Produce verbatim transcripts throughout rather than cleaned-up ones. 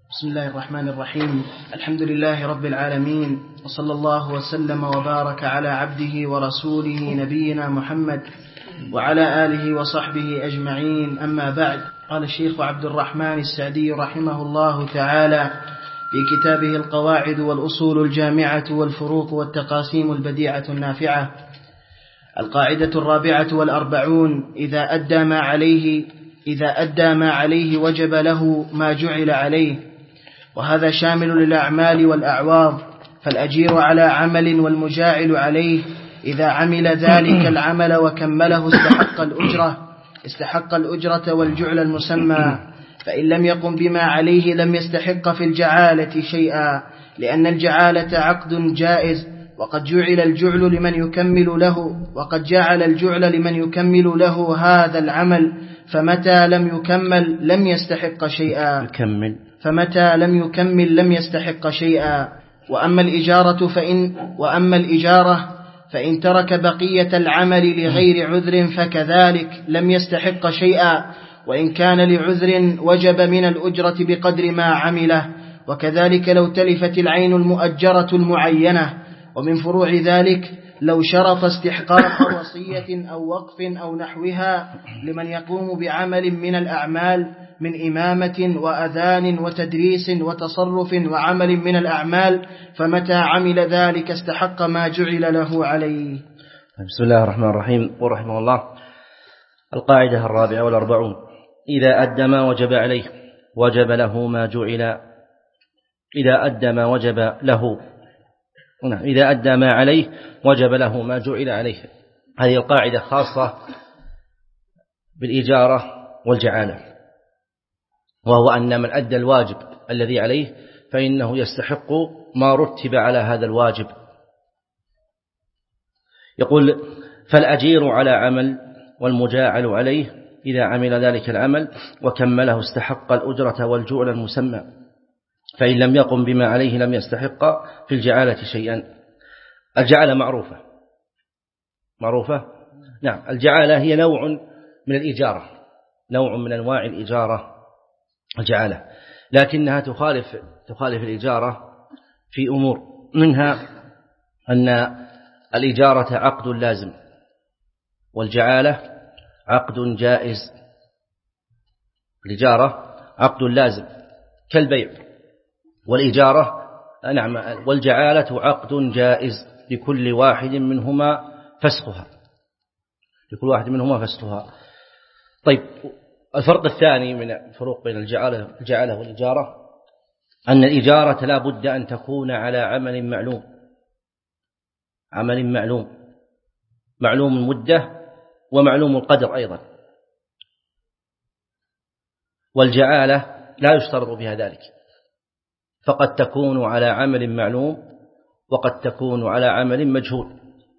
بسم الله الرحمن الرحيم. الحمد لله رب العالمين، وصلى الله وسلم وبارك على عبده ورسوله نبينا محمد وعلى آله وصحبه أجمعين، أما بعد. قال الشيخ عبد الرحمن السعدي رحمه الله تعالى في كتابه القواعد والأصول الجامعة والفروق والتقاسيم البديعة النافعة: القاعدة الرابعة والأربعون: إذا أدى ما عليه إذا أدى ما عليه وجب له ما جعل عليه. وهذا شامل للأعمال والأعواض، فالأجير على عمل والمجاعل عليه إذا عمل ذلك العمل وكمله استحق الأجرة استحق الأجرة والجعل المسمى، فإن لم يقم بما عليه لم يستحق في الجعالة شيئا، لأن الجعالة عقد جائز، وقد جعل الجعل لمن يكمل له وقد جعل الجعل لمن يكمل له هذا العمل، فمتى لم يكمل لم يستحق شيئا يكمل فمتى لم يكمل لم يستحق شيئا. وأما الإجارة فإن وأما الإجارة فإن ترك بقية العمل لغير عذر فكذلك لم يستحق شيئا، وإن كان لعذر وجب من الأجرة بقدر ما عمله، وكذلك لو تلفت العين المؤجرة المعينة. ومن فروع ذلك لو شرط استحقاق وصية أو وقف أو نحوها لمن يقوم بعمل من الأعمال من إمامة وأذان وتدريس وتصرف وعمل من الأعمال، فمتى عمل ذلك استحق ما جعل له عليه. بسم الله الرحمن الرحيم. ورحمه الله. القاعدة الرابعة والأربعون: إذا أدى ما وجب عليه وجب له ما جعل إذا أدى ما وجب له إذا أدى ما عليه وجب له ما جعل عليه. هذه القاعدة خاصة بالإجارة والجعالة، وهو أن من أدى الواجب الذي عليه فإنه يستحق ما رتب على هذا الواجب. يقول: فالأجير على عمل والمجاعل عليه إذا عمل ذلك العمل وكمله استحق الأجرة والجعل المسمى، فإن لم يقم بما عليه لم يستحق في الجعالة شيئا. الجعالة معروفة معروفة نعم. الجعالة هي نوع من الإجارة، نوع من أنواع الإجارة الجعالة، لكنها تخالف تخالف الإجارة في أمور، منها أن الإجارة عقد لازم والجعالة عقد جائز. الإجارة عقد لازم كالبيع، والإجارة نعم والجعالة عقد جائز لكل واحد منهما فسخها لكل واحد منهما فسخها. طيب، الفرق الثاني من الفروق بين الجعالة الجعالة والإجارة أن الإجارة لا بد أن تكون على عمل معلوم عمل معلوم معلوم المدة ومعلوم القدر أيضا، والجعالة لا يشترط بها ذلك، فقد تكون على عمل معلوم وقد تكون على عمل مجهول.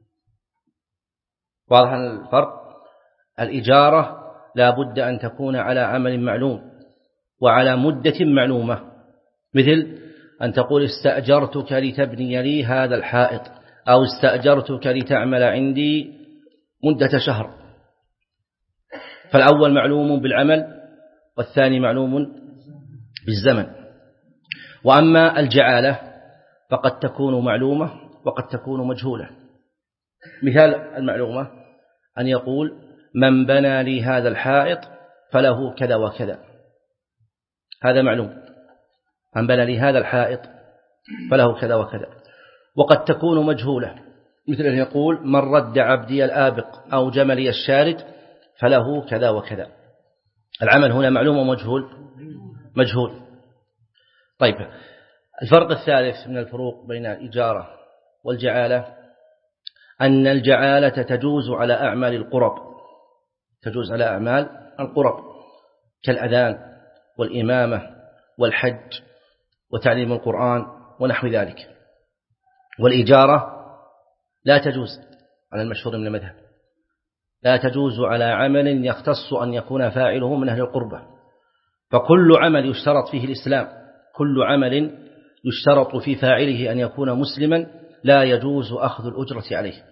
واضح الفرق؟ الإجارة لا بد أن تكون على عمل معلوم وعلى مدة معلومة، مثل أن تقول: استأجرتك لتبني لي هذا الحائط، أو استأجرتك لتعمل عندي مدة شهر. فالأول معلوم بالعمل والثاني معلوم بالزمن. وأما الجعالة فقد تكون معلومة وقد تكون مجهولة. مثال المعلومة أن يقول: من بنى لي هذا الحائط فله كذا وكذا، هذا معلوم. من بنى لي هذا الحائط فله كذا وكذا. وقد تكون مجهولة، مثل أن يقول: من رد عبدي الآبق أو جملي الشارد فله كذا وكذا. العمل هنا معلوم ومجهول مجهول. طيب، الفرق الثالث من الفروق بين الإجارة والجعالة أن الجعالة تجوز على أعمال القرب تجوز على أعمال القرب كالأذان والإمامة والحج وتعليم القرآن ونحو ذلك. والإجارة لا تجوز على المشهور من المذهب، لا تجوز على عمل يختص أن يكون فاعله من أهل القربة. فكل عمل يشترط فيه الإسلام كل عمل يشترط في فاعله أن يكون مسلما لا يجوز أخذ الأجرة عليه.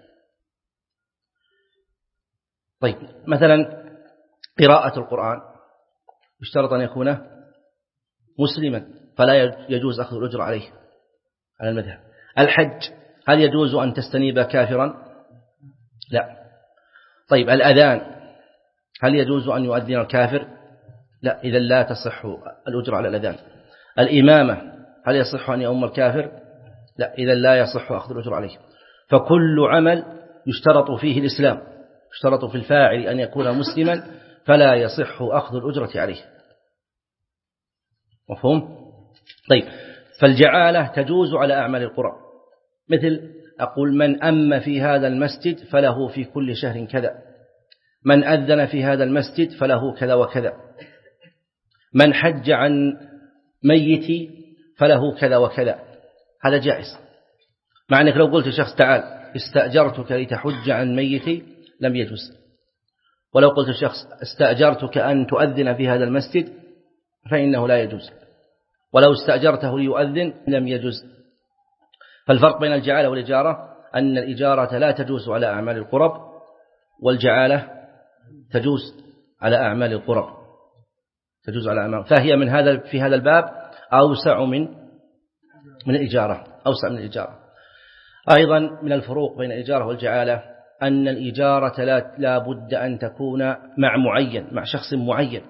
طيب، مثلا قراءة القرآن يشترط أن يكون مسلما فلا يجوز أخذ الأجر عليه على المذهب. الحج هل يجوز أن تستنيب كافرا؟ لا. طيب الأذان هل يجوز أن يؤذن الكافر؟ لا، إذا لا تصح الأجر على الأذان. الإمامة هل يصح أن يؤم الكافر؟ لا، إذا لا يصح أخذ الأجر عليه. فكل عمل يشترط فيه الإسلام، يشترط في الفاعل أن يكون مسلما فلا يصح أخذ الأجرة عليه. مفهوم؟ طيب فالجعالة تجوز على أعمال القرى، مثل أقول من أم في هذا المسجد فله في كل شهر كذا، من أذن في هذا المسجد فله كذا وكذا، من حج عن ميت فله كذا وكذا. هذا جائز. مع أنك لو قلت لشخص تعال استأجرتك لتحج عن ميتي لم يجوز، ولو قلت لشخص استأجرتك أن تؤذن في هذا المسجد فإنه لا يجوز، ولو استأجرته ليؤذن لم يجوز. فالفرق بين الجعالة والإجارة أن الإجارة لا تجوز على أعمال القرب، والجعالة تجوز على أعمال القرب، تجوز على أعمال، فهي من هذا في هذا الباب أوسع من من الإجارة، أوسع من الإجارة. أيضا من الفروق بين الإجارة والجعالة أن الإجارة لا, لا بد أن تكون مع معين، مع شخص معين،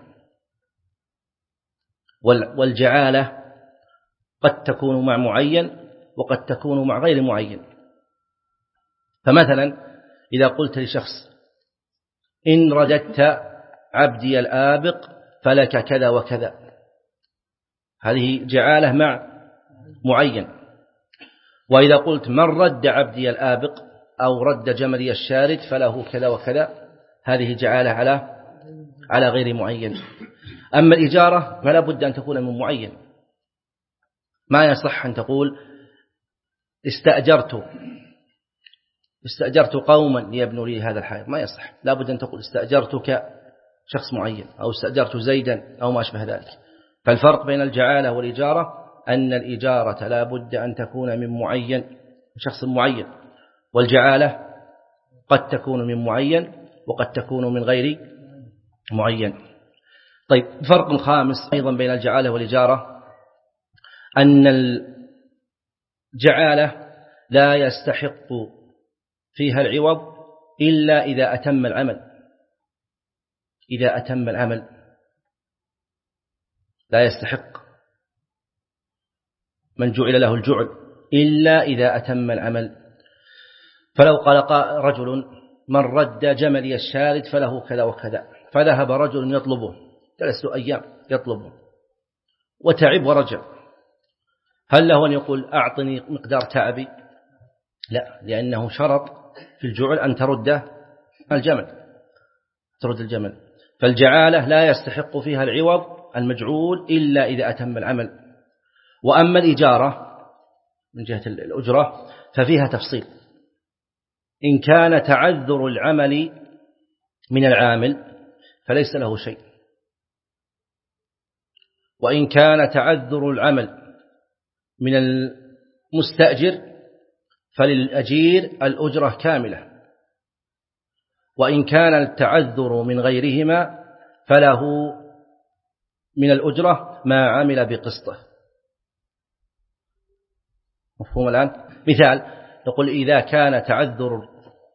والجعالة قد تكون مع معين وقد تكون مع غير معين. فمثلا إذا قلت لشخص إن رددت عبدي الآبق فلك كذا وكذا، هذه جعالة مع معين. وإذا قلت من رد عبدي الآبق أو رد جملي الشارد فله كذا وكذا، هذه جعالة على على غير معين. أما الإجارة فلا بد أن تكون من معين، ما يصح أن تقول استأجرت استأجرت قوما ليبنوا لي هذا الحائط، ما يصح. لا بد أن تقول استأجرتك شخص معين أو استأجرت زيدا أو ما أشبه ذلك. فالفرق بين الجعالة والإجارة أن الإجارة لا بد أن تكون من معين، شخص معين، والجعالة قد تكون من معين وقد تكون من غير معين. طيب فرق خامس أيضا بين الجعالة والإجارة أن الجعالة لا يستحق فيها العوض إلا إذا أتم العمل، إذا أتم العمل لا يستحق من جعل له الجعل إلا إذا أتم العمل. فلو قال رجل من رد جملي الشارد فله كذا وكذا، فذهب رجل يطلبه، جلس أيام يطلبه وتعب ورجع، هل له أن يقول أعطني مقدار تعبي؟ لا، لأنه شرط في الجعل أن ترد الجمل، ترد الجمل. فالجعالة لا يستحق فيها العوض المجعول إلا إذا أتم العمل. وأما الإجارة من جهة الأجرة ففيها تفصيل. إن كان تعذر العمل من العامل فليس له شيء، وإن كان تعذر العمل من المستأجر فللأجير الأجرة كاملة، وإن كان التعذر من غيرهما فله من الأجرة ما عمل بقسطه. مفهوم الآن؟ مثال نقول إذا كان تعذر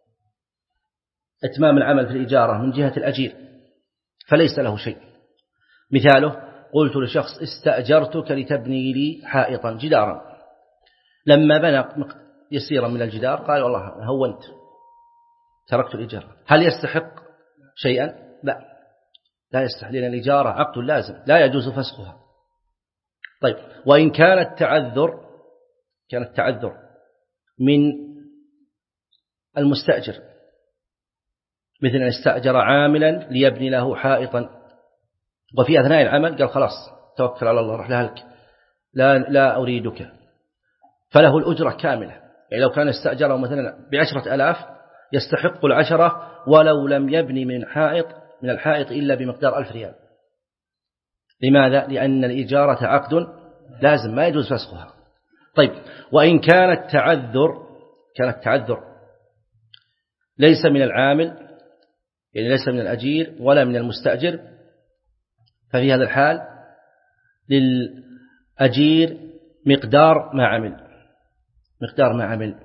إتمام العمل في الإجارة من جهة الأجير فليس له شيء. مثاله قلت لشخص استأجرتك لتبني لي حائطا جدارا، لما بنى يسيرا من الجدار قال والله هونت تركت الإجارة، هل يستحق شيئا؟ لا، لا يستحق، لأن الإجارة عقد لازم لا يجوز فسخها. طيب وإن كان التعذر كان التعذر من المستأجر، مثل أن استأجر عاملا ليبني له حائطا وفي أثناء العمل قال خلاص توكل على الله رح لهلك لا, لا أريدك، فله الأجرة كاملة. يعني لو كان استأجره مثلا بعشرة ألاف يستحق العشرة ولو لم يبني من حائط من الحائط إلا بمقدار ألف ريال. لماذا؟ لأن الإجارة عقد لازم ما يجوز فسخها. طيب وإن كان التعذر كان التعذر ليس من العامل، يعني ليس من الأجير ولا من المستأجر، ففي هذا الحال أجير مقدار ما عمل مقدار ما عمل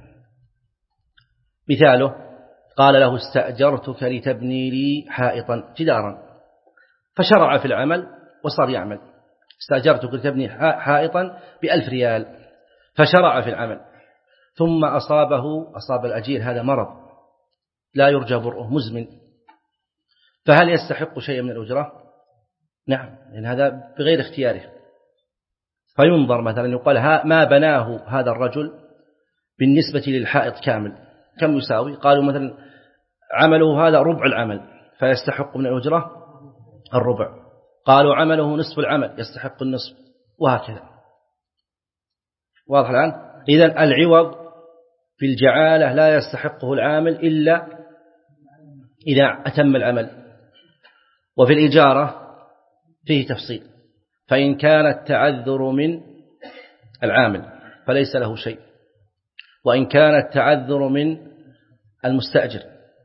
مثاله قال له استأجرتك لتبني لي حائطا جدارا، فشرع في العمل وصار يعمل. استأجرتك لتبني حائطا بألف ريال، فشرع في العمل، ثم أصابه أصاب الأجير هذا مرض لا يرجى برؤه مزمن، فهل يستحق شيء من الأجرة؟ نعم، لأن هذا بغير اختياره. فينظر مثلا يقال ما بناه هذا الرجل بالنسبة للحائط كامل كم يساوي؟ قالوا مثلا عمله هذا ربع العمل فيستحق من الأجرة الربع، قالوا عمله نصف العمل يستحق النصف، وهكذا. واضح الآن؟ إذن العوض في الجعالة لا يستحقه العامل إلا إذا أتم العمل. وفي الإجارة فيه تفصيل، فإن كان التعذر من العامل فليس له شيء، وإن كان التعذر من المستأجر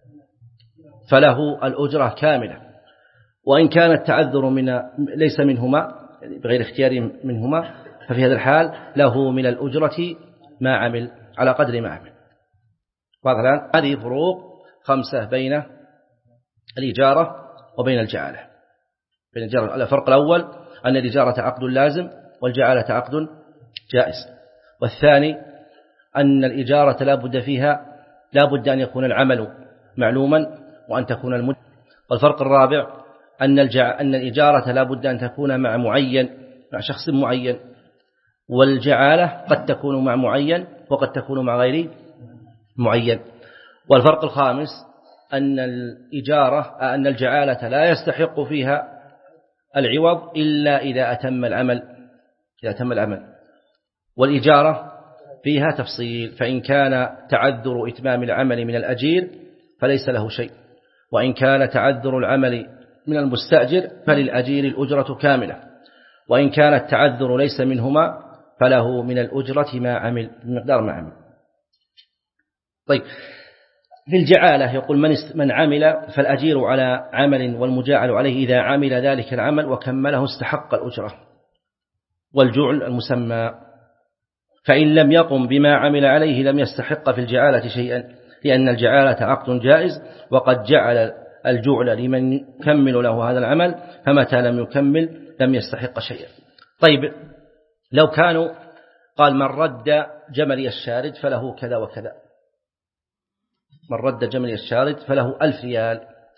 فله الأجرة كاملة، وإن كان التعذر من ليس منهما بغير اختيار منهما ففي هذا الحال له من الأجرة ما عمل على قدر ما عمل. واضح الآن؟ هذه فروق خمسة بين الإجارة وبين الجعالة. بين الجعالة الفرق الأول أن الإجارة عقد لازم والجعالة عقد جائز، والثاني أن الإجارة لا بد فيها لا بد أن يكون العمل معلوما وأن تكون المدة. والفرق الرابع أن الجع أن الإجارة لا بد أن تكون مع معين مع شخص معين، والجعالة قد تكون مع معين وقد تكون مع غير معين. والفرق الخامس أن الإجارة أن الجعالة لا يستحق فيها العوض إلا إذا أتم العمل إذا أتم العمل والإجارة فيها تفصيل، فإن كان تعذر إتمام العمل من الأجير فليس له شيء، وإن كان تعذر العمل من المستأجر فللأجير الأجرة كاملة، وإن كان التعذر ليس منهما فله من الأجرة ما عمل بمقدار ما عمل. طيب، في الجعالة يقول من من عمل فالأجير على عمل والمجاعل عليه إذا عمل ذلك العمل وكمله استحق الأجرة والجعل المسمى، فإن لم يقم بما عمل عليه لم يستحق في الجعالة شيئا، لأن الجعالة عقد جائز وقد جعل الجعل لمن يكمل له هذا العمل، فمتى لم يكمل لم يستحق شيئا. طيب، لو كانوا قال من رد جملي الشارد فله كذا وكذا، من رد جملي الشارد فله ألف ريال،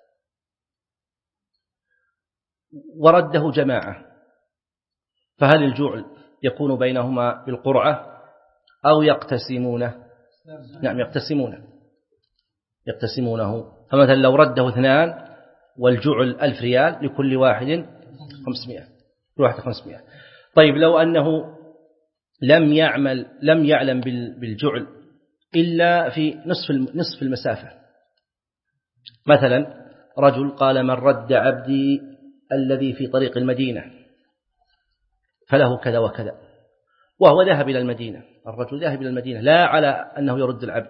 ورده جماعة، فهل الجعل يكون بينهما بالقرعة أو يقتسمونه؟ نعم، يقتسمونه يقتسمونه فمثلا لو رده اثنان والجعل ألف ريال لكل واحد خمسمائة كل واحد خمسمائة. طيب، لو أنه لم يعمل لم يعلم بالجعل إلا في نصف نصف المسافة، مثلا رجل قال من رد عبدي الذي في طريق المدينة فله كذا وكذا، وهو ذهب إلى المدينة، الرجل ذهب إلى المدينة لا على أنه يرد العبد،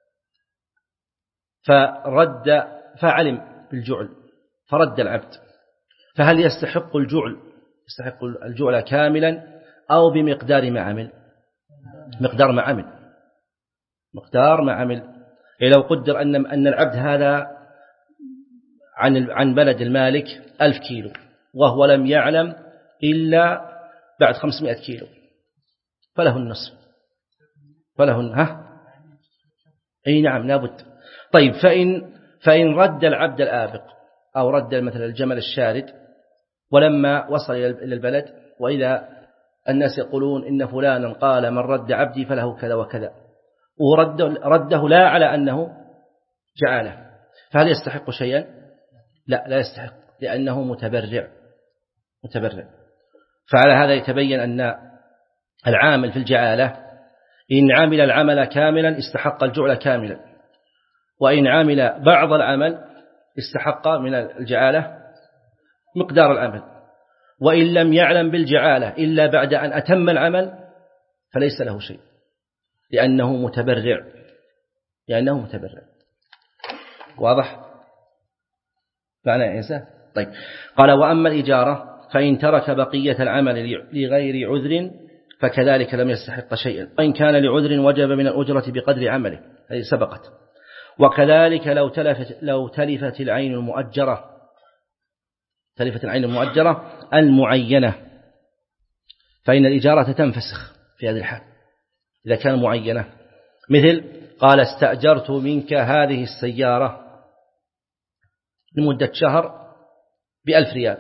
فرد فعلم بالجعل فرد العبد، فهل يستحق الجعل يستحق الجعل كاملا أو بمقدار ما عمل؟ مقدار ما عمل مقدار ما عمل. لو قدر أن أن العبد هذا عن عن بلد المالك ألف كيلو وهو لم يعلم إلا بعد خمسمائة كيلو فله النصف فله ها أي نعم لابد. طيب، فإن فإن رد العبد الآبق أو رد مثلا الجمل الشارد ولما وصل إلى البلد وإذا الناس يقولون إن فلانا قال من رد عبدي فله كذا وكذا، ورده رده لا على أنه جعله، فهل يستحق شيئا؟ لا لا يستحق، لأنه متبرع متبرع. فعلى هذا يتبين أن العامل في الجعالة إن عمل العمل كاملا استحق الجعل كاملا، وإن عمل بعض العمل استحق من الجعالة مقدار العمل، وإن لم يعلم بالجعالة إلا بعد أن أتم العمل فليس له شيء، لأنه متبرع لأنه متبرع. واضح معنى يا طيب، قال وأما الإجارة فإن ترك بقية العمل لغير عذر فكذلك لم يستحق شيئا، وإن كان لعذر وجب من الأجرة بقدر عمله، هذه سبقت. وكذلك لو تلفت, لو تلفت العين المؤجرة تلفت العين المؤجرة المعينة، فإن الإجارة تنفسخ في هذه الحال إذا كان معينة. مثل قال استأجرت منك هذه السيارة لمدة شهر بألف ريال،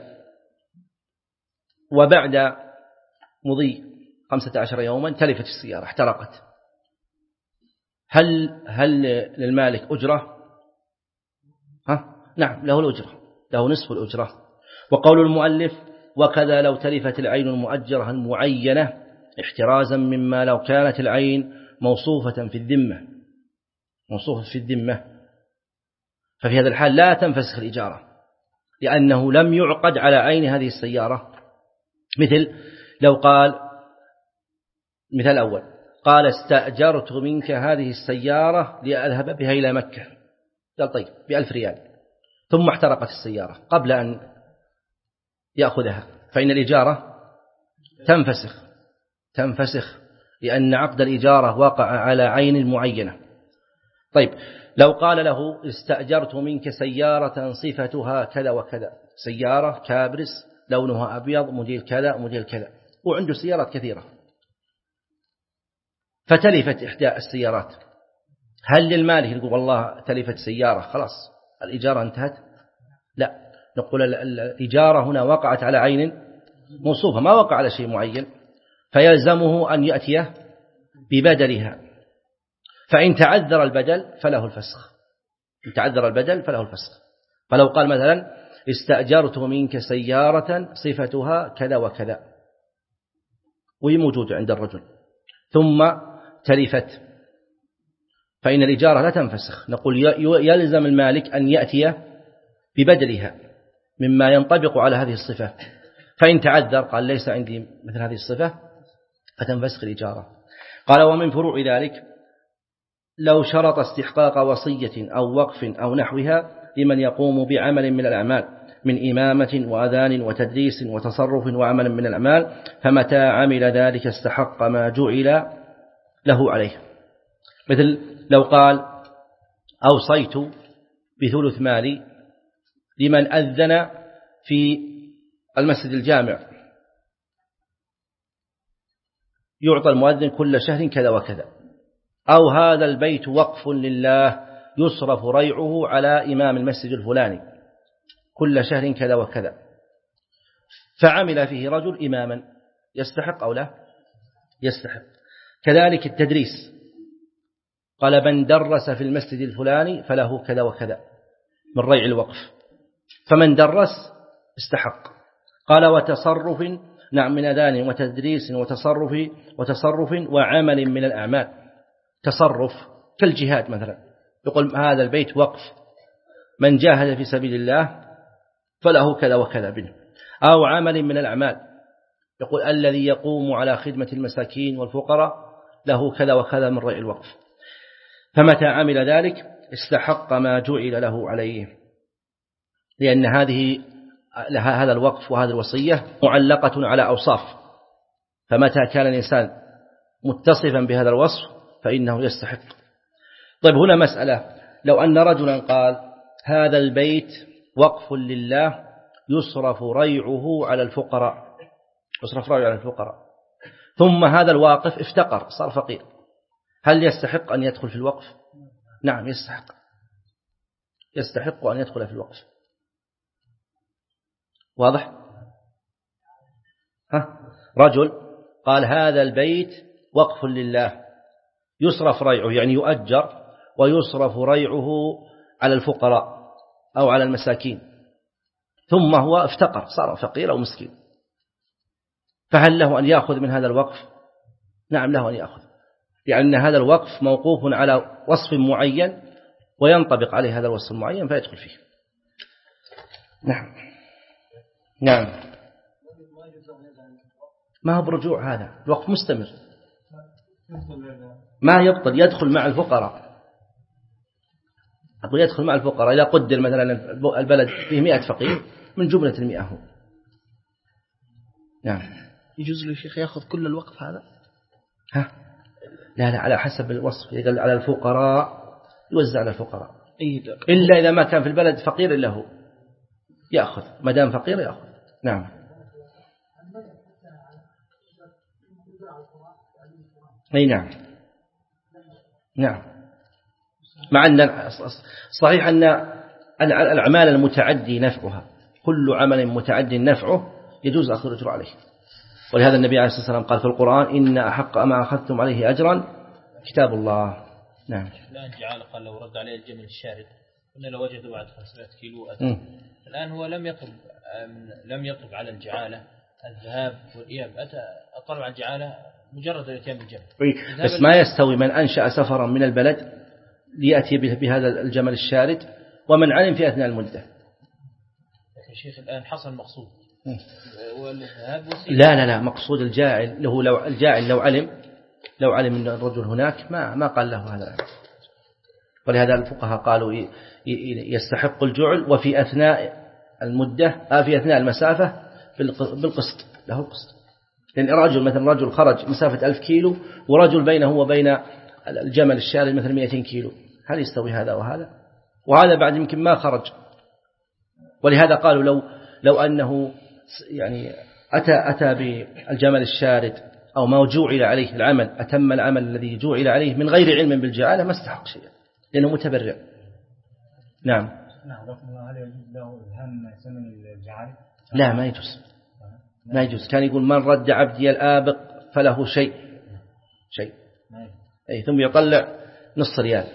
وبعد مضي خمسة عشر يوما تلفت السيارة احترقت، هل هل للمالك أجرة؟ ها؟ نعم له الأجرة، له نصف الأجرة. وقول المؤلف وكذا لو تلفت العين المؤجرة المعينة احترازا مما لو كانت العين موصوفة في الذمة موصوفة في الذمة ففي هذا الحال لا تنفسخ الإجارة، لأنه لم يعقد على عين هذه السيارة. مثل لو قال مثال الأول قال استأجرت منك هذه السيارة لأذهب بها إلى مكة، قال طيب بألف ريال، ثم احترقت السيارة قبل أن يأخذها، فإن الإجارة تنفسخ تنفسخ لأن عقد الإجارة وقع على عين معينة. طيب لو قال له استأجرت منك سيارة صفتها كذا وكذا، سيارة كابرس لونها أبيض موديل كذا موديل كذا، وعنده سيارات كثيرة، فتلفت إحدى السيارات، هل للمالك يقول والله تلفت سيارة خلاص الإجارة انتهت؟ لا، نقول الإجارة هنا وقعت على عين موصوفة، ما وقع على شيء معين، فيلزمه أن يأتي ببدلها، فإن تعذر البدل فله الفسخ إن تعذر البدل فله الفسخ. فلو قال مثلا استأجرت منك سيارة صفتها كذا وكذا وهي موجودة عند الرجل ثم تلفت، فإن الإجارة لا تنفسخ، نقول يلزم المالك أن يأتي ببدلها مما ينطبق على هذه الصفة، فإن تعذر قال ليس عندي مثل هذه الصفة فتنفسخ الإجارة. قال ومن فروع ذلك لو شرط استحقاق وصية أو وقف أو نحوها لمن يقوم بعمل من الأعمال من إمامة وأذان وتدريس وتصرف وعمل من الأعمال، فمتى عمل ذلك استحق ما جعل له عليه. مثل لو قال أوصيت بثلث مالي لمن أذن في المسجد الجامع، يعطى المؤذن كل شهر كذا وكذا، أو هذا البيت وقف لله يصرف ريعه على إمام المسجد الفلاني كل شهر كذا وكذا، فعمل فيه رجل إماما، يستحق أو لا؟ يستحق. كذلك التدريس، قال من درس في المسجد الفلاني فله كذا وكذا من ريع الوقف، فمن درس استحق. قال وتصرف، نعم، من أذان وتدريس وتصرف وتصرف وعمل من الأعمال، تصرف كالجهاد مثلا، يقول هذا البيت وقف، من جاهد في سبيل الله فله كذا وكذا منه. أو عمل من الأعمال، يقول الذي يقوم على خدمة المساكين والفقراء له كذا وكذا من ريع الوقف، فمتى عمل ذلك استحق ما جعل له عليه، لأن هذه هذا الوقف وهذه الوصية معلقة على أوصاف، فمتى كان الإنسان متصفا بهذا الوصف فإنه يستحق. طيب هنا مسألة، لو أن رجلا قال هذا البيت وقف لله يصرف ريعه على الفقراء يصرف ريعه على الفقراء ثم هذا الواقف افتقر صار فقير، هل يستحق أن يدخل في الوقف؟ نعم يستحق يستحق أن يدخل في الوقف. واضح؟ ها؟ رجل قال هذا البيت وقف لله يصرف ريعه، يعني يؤجر ويصرف ريعه على الفقراء أو على المساكين، ثم هو افتقر صار فقير أو مسكين، فهل له أن يأخذ من هذا الوقف؟ نعم له أن يأخذ، لأن هذا الوقف موقوف على وصف معين وينطبق عليه هذا الوصف المعين فيدخل فيه. نعم نعم ما هو برجوع، هذا الوقف مستمر ما يبطل، يدخل مع الفقراء، أقول يدخل مع الفقراء. إذا قدر مثلا البلد فيه مئة فقير من جملة المئة هو. نعم يجوز له شيخ يأخذ كل الوقف هذا؟ ها؟ لا لا على حسب الوصف. إذا على الفقراء يوزع على الفقراء، إلا إذا ما كان في البلد فقير إلا هو يأخذ، ما دام فقير يأخذ. نعم أي نعم نعم. مع أن صحيح أن الأعمال المتعدي نفعها، كل عمل متعدي نفعه يجوز أخذ الأجر عليه، ولهذا النبي عليه الصلاة والسلام قال في القرآن إن أحق ما أخذتم عليه أجرا كتاب الله. نعم. الآن جعل قال لو رد عليه الجمل الشارد قلنا لو وجدوا بعد خمسمائة كيلو أتى. الآن هو لم يطلب لم يطلب على الجعالة الذهاب والإياب، أتى طلب على الجعالة مجرد الاتيان بالجمل. بس ما يستوي من أنشأ سفرا من البلد ليأتي بهذا الجمل الشارد ومن علم في أثناء المدة. يا شيخ الآن حصل مقصود والذهاب لا لا لا مقصود الجاعل له، لو الجاعل لو علم لو علم أن الرجل هناك ما ما قال له هذا. ولهذا الفقهاء قالوا يستحق الجعل وفي أثناء المدة في أثناء المسافة بالقسط، له القسط. لأن رجل مثلا رجل خرج مسافة ألف كيلو ورجل بينه وبين الجمل الشارد مثلا مئتين كيلو، هل يستوي هذا وهذا؟ وهذا بعد يمكن ما خرج. ولهذا قالوا لو لو أنه يعني أتى أتى بالجمل الشارد أو ما جوعل عليه العمل، أتم العمل الذي جوعل عليه من غير علم بالجعالة ما استحق شيئا لأنه متبرع. نعم. هل يجوز له إلهام ثمن الجعالة؟ لا ما يجوز، ما يجوز. كان يقول من رد عبدي الآبق فله شيء شيء أي ثم يطلع نص ريال.